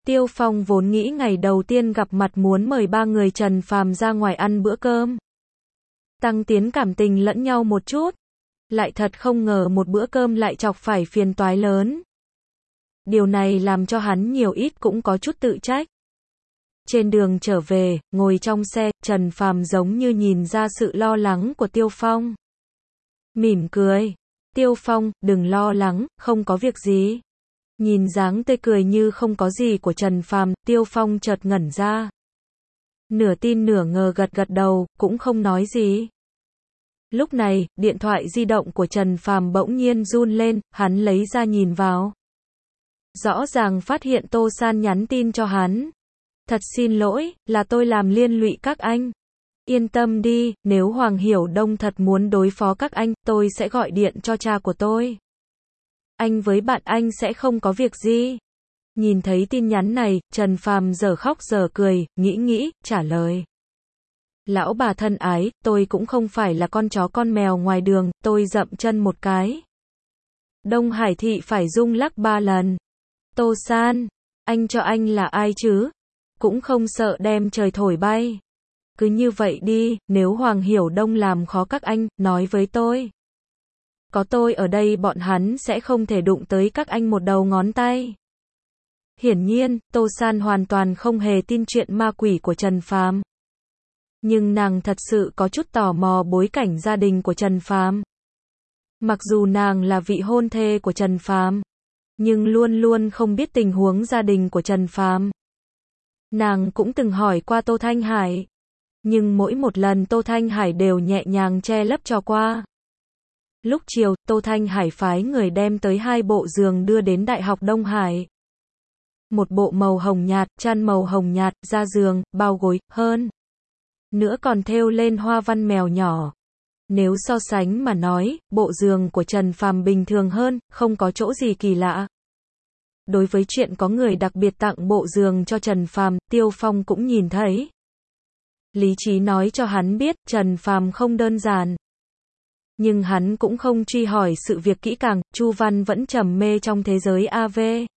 Tiêu Phong vốn nghĩ ngày đầu tiên gặp mặt muốn mời ba người Trần Phàm ra ngoài ăn bữa cơm, tăng tiến cảm tình lẫn nhau một chút. Lại thật không ngờ một bữa cơm lại chọc phải phiền toái lớn. Điều này làm cho hắn nhiều ít cũng có chút tự trách. Trên đường trở về, ngồi trong xe, Trần Phàm giống như nhìn ra sự lo lắng của Tiêu Phong. Mỉm cười. Tiêu Phong, đừng lo lắng, không có việc gì. Nhìn dáng tươi cười như không có gì của Trần Phàm, Tiêu Phong chợt ngẩn ra. Nửa tin nửa ngờ gật gật đầu, cũng không nói gì. Lúc này, điện thoại di động của Trần Phàm bỗng nhiên run lên, hắn lấy ra nhìn vào. Rõ ràng phát hiện Tô San nhắn tin cho hắn. Thật xin lỗi, là tôi làm liên lụy các anh. Yên tâm đi, nếu Hoàng Hiểu Đông thật muốn đối phó các anh, tôi sẽ gọi điện cho cha của tôi. Anh với bạn anh sẽ không có việc gì. Nhìn thấy tin nhắn này, Trần Phàm dở khóc dở cười, nghĩ, trả lời. Lão bà thân ái, tôi cũng không phải là con chó con mèo ngoài đường, tôi dậm chân một cái. Đông Hải thị phải rung lắc 3 lần. Tô San, anh cho anh là ai chứ? Cũng không sợ đem trời thổi bay. Cứ như vậy đi, nếu Hoàng Hiểu Đông làm khó các anh, nói với tôi. Có tôi ở đây bọn hắn sẽ không thể đụng tới các anh một đầu ngón tay. Hiển nhiên, Tô San hoàn toàn không hề tin chuyện ma quỷ của Trần Phàm. Nhưng nàng thật sự có chút tò mò bối cảnh gia đình của Trần Phàm. Mặc dù nàng là vị hôn thê của Trần Phàm, nhưng luôn luôn không biết tình huống gia đình của Trần Phàm. Nàng cũng từng hỏi qua Tô Thanh Hải, nhưng mỗi một lần Tô Thanh Hải đều nhẹ nhàng che lấp cho qua. Lúc chiều, Tô Thanh Hải phái người đem tới 2 bộ giường đưa đến Đại học Đông Hải. Một bộ màu hồng nhạt, chăn màu hồng nhạt, da giường, bao gối, hơn nữa còn thêu lên hoa văn mèo nhỏ. Nếu so sánh mà nói, bộ giường của Trần Phàm bình thường hơn, không có chỗ gì kỳ lạ. Đối với chuyện có người đặc biệt tặng bộ giường cho Trần Phàm, Tiêu Phong cũng nhìn thấy. Lý trí nói cho hắn biết, Trần Phàm không đơn giản. Nhưng hắn cũng không truy hỏi sự việc kỹ càng, Chu Văn vẫn trầm mê trong thế giới AV.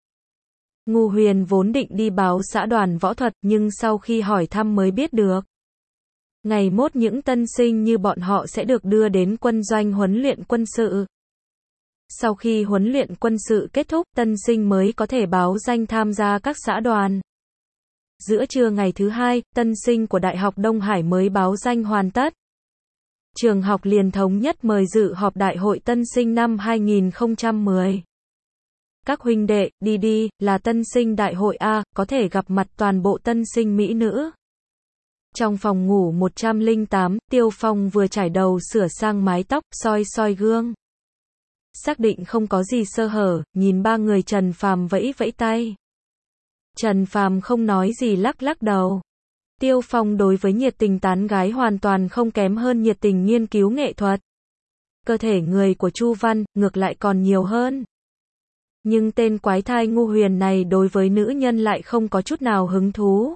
Ngô Huyền vốn định đi báo xã đoàn võ thuật, nhưng sau khi hỏi thăm mới biết được. Ngày mốt những tân sinh như bọn họ sẽ được đưa đến quân doanh huấn luyện quân sự. Sau khi huấn luyện quân sự kết thúc, tân sinh mới có thể báo danh tham gia các xã đoàn. Giữa trưa ngày thứ 2, tân sinh của Đại học Đông Hải mới báo danh hoàn tất. Trường học liền thống nhất mời dự họp đại hội tân sinh năm 2010. Các huynh đệ, đi, là tân sinh đại hội A, có thể gặp mặt toàn bộ tân sinh mỹ nữ. Trong phòng ngủ 108, Tiêu Phong vừa chải đầu sửa sang mái tóc, soi gương. Xác định không có gì sơ hở, nhìn ba người Trần Phàm vẫy tay. Trần Phàm không nói gì lắc đầu. Tiêu Phong đối với nhiệt tình tán gái hoàn toàn không kém hơn nhiệt tình nghiên cứu nghệ thuật. Cơ thể người của Chu Văn, ngược lại còn nhiều hơn. Nhưng tên quái thai Ngô Huyền này đối với nữ nhân lại không có chút nào hứng thú.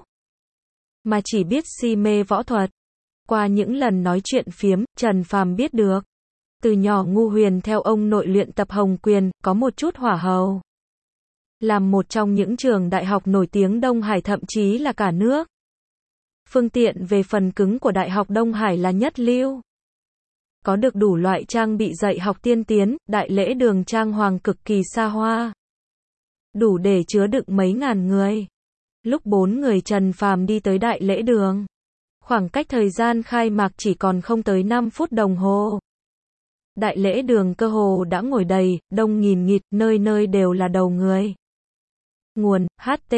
Mà chỉ biết si mê võ thuật. Qua những lần nói chuyện phiếm, Trần Phàm biết được. Từ nhỏ Ngô Huyền theo ông nội luyện tập Hồng Quyền, có một chút hỏa hầu. Làm một trong những trường đại học nổi tiếng Đông Hải thậm chí là cả nước. Phương tiện về phần cứng của Đại học Đông Hải là nhất lưu. Có được đủ loại trang bị dạy học tiên tiến, đại lễ đường trang hoàng cực kỳ xa hoa. Đủ để chứa đựng mấy ngàn người. Lúc 4 người Trần Phàm đi tới đại lễ đường, khoảng cách thời gian khai mạc chỉ còn không tới 5 phút đồng hồ. Đại lễ đường cơ hồ đã ngồi đầy, đông nghìn nghịt, nơi đều là đầu người. Nguồn: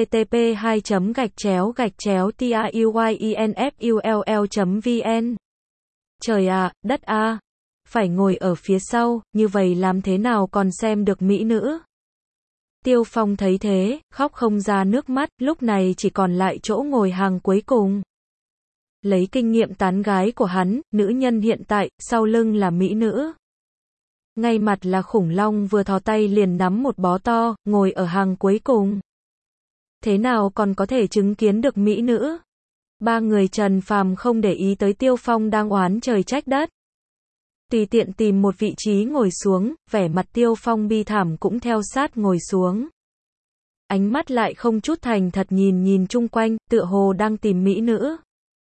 http://tiuyinfull.vn. Trời ạ, đất a, phải ngồi ở phía sau, như vậy làm thế nào còn xem được mỹ nữ? Tiêu Phong thấy thế, khóc không ra nước mắt, lúc này chỉ còn lại chỗ ngồi hàng cuối cùng. Lấy kinh nghiệm tán gái của hắn, nữ nhân hiện tại, sau lưng là mỹ nữ. Ngay mặt là khủng long vừa thò tay liền nắm một bó to, ngồi ở hàng cuối cùng. Thế nào còn có thể chứng kiến được mỹ nữ? Ba người Trần Phàm không để ý tới Tiêu Phong đang oán trời trách đất. Tùy tiện tìm một vị trí ngồi xuống, vẻ mặt Tiêu Phong bi thảm cũng theo sát ngồi xuống. ánh mắt lại không chút thành thật nhìn chung quanh, tựa hồ đang tìm mỹ nữ.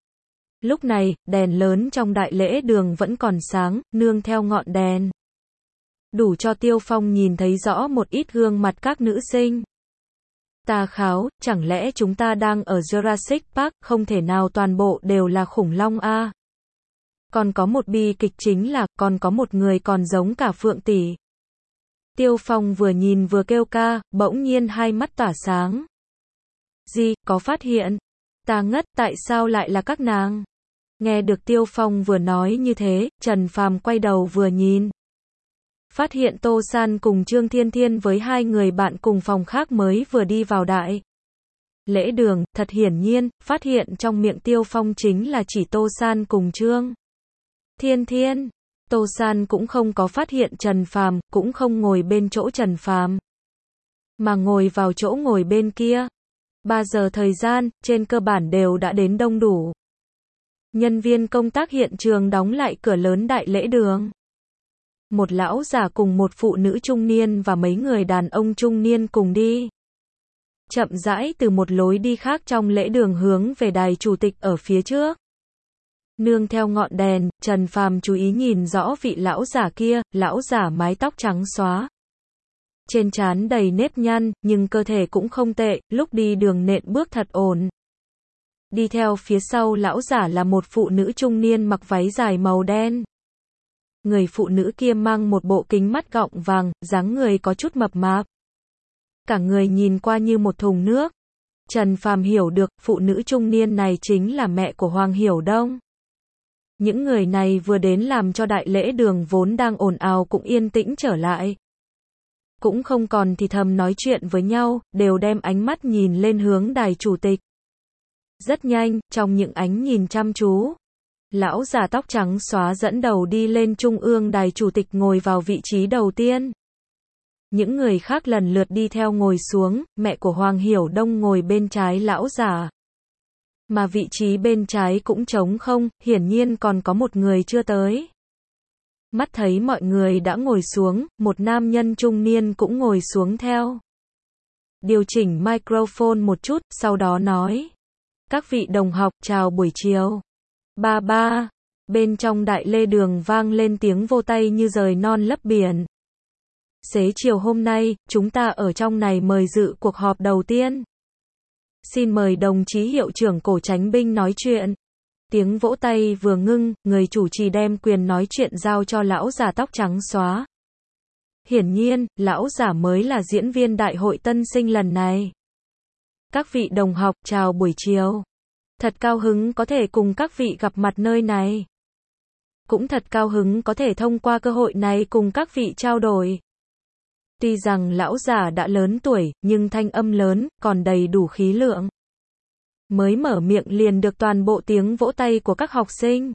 Lúc này, đèn lớn trong đại lễ đường vẫn còn sáng, nương theo ngọn đèn. Đủ cho Tiêu Phong nhìn thấy rõ một ít gương mặt các nữ sinh. Ta kháo, chẳng lẽ chúng ta đang ở Jurassic Park, không thể nào toàn bộ đều là khủng long a. Còn có một bi kịch chính là, còn có một người còn giống cả Phượng tỷ. Tiêu Phong vừa nhìn vừa kêu ca, bỗng nhiên hai mắt tỏa sáng. Gì, có phát hiện? Ta ngất, tại sao lại là các nàng? Nghe được Tiêu Phong vừa nói như thế, Trần Phàm quay đầu vừa nhìn. Phát hiện Tô San cùng Trương Thiên Thiên với hai người bạn cùng phòng khác mới vừa đi vào đại lễ đường, thật hiển nhiên, phát hiện trong miệng Tiêu Phong chính là chỉ Tô San cùng Trương Thiên Thiên. Tô San cũng không có phát hiện Trần Phàm, cũng không ngồi bên chỗ Trần Phàm, mà ngồi vào chỗ ngồi bên kia. 3 giờ thời gian, trên cơ bản đều đã đến đông đủ. Nhân viên công tác hiện trường đóng lại cửa lớn đại lễ đường. Một lão già cùng một phụ nữ trung niên và mấy người đàn ông trung niên cùng đi. Chậm rãi từ một lối đi khác trong lễ đường hướng về đài chủ tịch ở phía trước. Nương theo ngọn đèn, Trần Phàm chú ý nhìn rõ vị lão giả kia, lão giả mái tóc trắng xóa. Trên trán đầy nếp nhăn, nhưng cơ thể cũng không tệ, lúc đi đường nện bước thật ổn. Đi theo phía sau lão giả là một phụ nữ trung niên mặc váy dài màu đen. Người phụ nữ kia mang một bộ kính mắt gọng vàng, dáng người có chút mập mạp. Cả người nhìn qua như một thùng nước. Trần Phàm hiểu được, phụ nữ trung niên này chính là mẹ của Hoàng Hiểu Đông. Những người này vừa đến làm cho đại lễ đường vốn đang ồn ào cũng yên tĩnh trở lại. Cũng không còn thì thầm nói chuyện với nhau, đều đem ánh mắt nhìn lên hướng đài chủ tịch. Rất nhanh, trong những ánh nhìn chăm chú, lão già tóc trắng xóa dẫn đầu đi lên trung ương đài chủ tịch ngồi vào vị trí đầu tiên. Những người khác lần lượt đi theo ngồi xuống, mẹ của Hoàng Hiểu Đông ngồi bên trái lão già. Mà vị trí bên trái cũng trống không, hiển nhiên còn có một người chưa tới. Mắt thấy mọi người đã ngồi xuống, một nam nhân trung niên cũng ngồi xuống theo. Điều chỉnh microphone một chút, sau đó nói. Các vị đồng học, chào buổi chiều. Ba ba. Bên trong đại lễ đường vang lên tiếng vỗ tay như rời non lấp biển. Xế chiều hôm nay, chúng ta ở trong này mời dự cuộc họp đầu tiên. Xin mời đồng chí hiệu trưởng Cổ Chánh Binh nói chuyện. Tiếng vỗ tay vừa ngưng, người chủ trì đem quyền nói chuyện giao cho lão già tóc trắng xóa. Hiển nhiên, lão già mới là diễn viên đại hội tân sinh lần này. Các vị đồng học, chào buổi chiều. Thật cao hứng có thể cùng các vị gặp mặt nơi này. Cũng thật cao hứng có thể thông qua cơ hội này cùng các vị trao đổi. Tuy rằng lão già đã lớn tuổi, nhưng thanh âm lớn, còn đầy đủ khí lượng. Mới mở miệng liền được toàn bộ tiếng vỗ tay của các học sinh.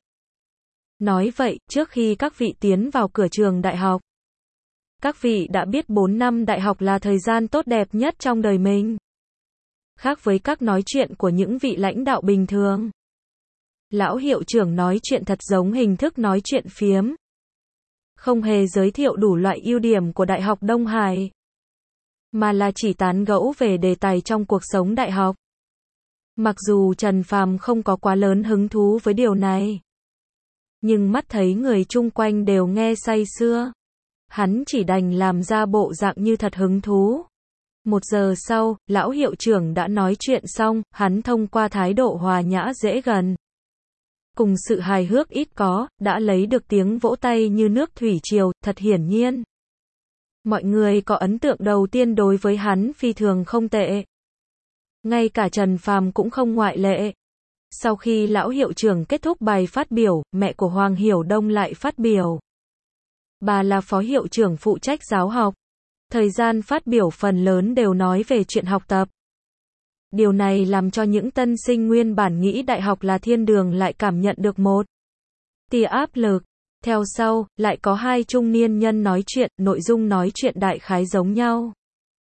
Nói vậy, trước khi các vị tiến vào cửa trường đại học, các vị đã biết 4 năm đại học là thời gian tốt đẹp nhất trong đời mình. Khác với các nói chuyện của những vị lãnh đạo bình thường. Lão hiệu trưởng nói chuyện thật giống hình thức nói chuyện phiếm. Không hề giới thiệu đủ loại ưu điểm của Đại học Đông Hải. Mà là chỉ tán gẫu về đề tài trong cuộc sống đại học. Mặc dù Trần Phàm không có quá lớn hứng thú với điều này. Nhưng mắt thấy người chung quanh đều nghe say sưa. Hắn chỉ đành làm ra bộ dạng như thật hứng thú. 1 giờ sau, lão hiệu trưởng đã nói chuyện xong, hắn thông qua thái độ hòa nhã dễ gần. Cùng sự hài hước ít có, đã lấy được tiếng vỗ tay như nước thủy triều, thật hiển nhiên. Mọi người có ấn tượng đầu tiên đối với hắn phi thường không tệ. Ngay cả Trần Phàm cũng không ngoại lệ. Sau khi lão hiệu trưởng kết thúc bài phát biểu, mẹ của Hoàng Hiểu Đông lại phát biểu. Bà là phó hiệu trưởng phụ trách giáo học. Thời gian phát biểu phần lớn đều nói về chuyện học tập. Điều này làm cho những tân sinh nguyên bản nghĩ đại học là thiên đường lại cảm nhận được một tia áp lực. Theo sau, lại có 2 trung niên nhân nói chuyện, nội dung nói chuyện đại khái giống nhau.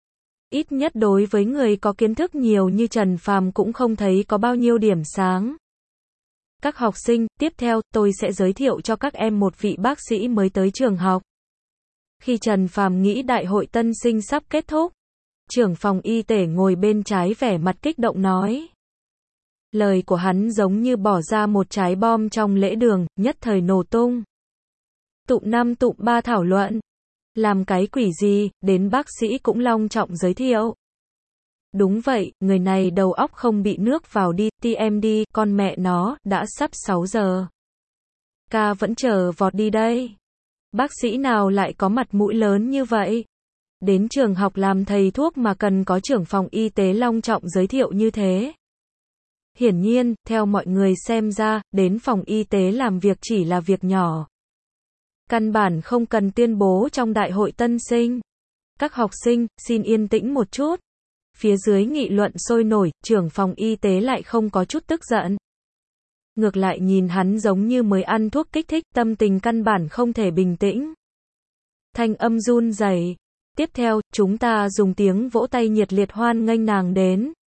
Ít nhất đối với người có kiến thức nhiều như Trần Phàm cũng không thấy có bao nhiêu điểm sáng. Các học sinh, tiếp theo, tôi sẽ giới thiệu cho các em một vị bác sĩ mới tới trường học. Khi Trần Phàm nghĩ đại hội tân sinh sắp kết thúc, Trưởng phòng y tế ngồi bên trái vẻ mặt kích động nói. Lời của hắn giống như bỏ ra một trái bom trong lễ đường, nhất thời nổ tung. Tụm 5 tụm 3 thảo luận. Làm cái quỷ gì, đến bác sĩ cũng long trọng giới thiệu. Đúng vậy, người này đầu óc không bị nước vào đi, TMD, con mẹ nó, đã sắp 6 giờ. Ca vẫn chờ vọt đi đây. Bác sĩ nào lại có mặt mũi lớn như vậy? Đến trường học làm thầy thuốc mà cần có trưởng phòng y tế long trọng giới thiệu như thế. Hiển nhiên, theo mọi người xem ra, đến phòng y tế làm việc chỉ là việc nhỏ. Căn bản không cần tuyên bố trong đại hội tân sinh. Các học sinh, xin yên tĩnh một chút. Phía dưới nghị luận sôi nổi, trưởng phòng y tế lại không có chút tức giận. Ngược lại nhìn hắn giống như mới ăn thuốc kích thích, tâm tình căn bản không thể bình tĩnh. Thanh âm run rẩy. Tiếp theo, chúng ta dùng tiếng vỗ tay nhiệt liệt hoan nghênh nàng đến.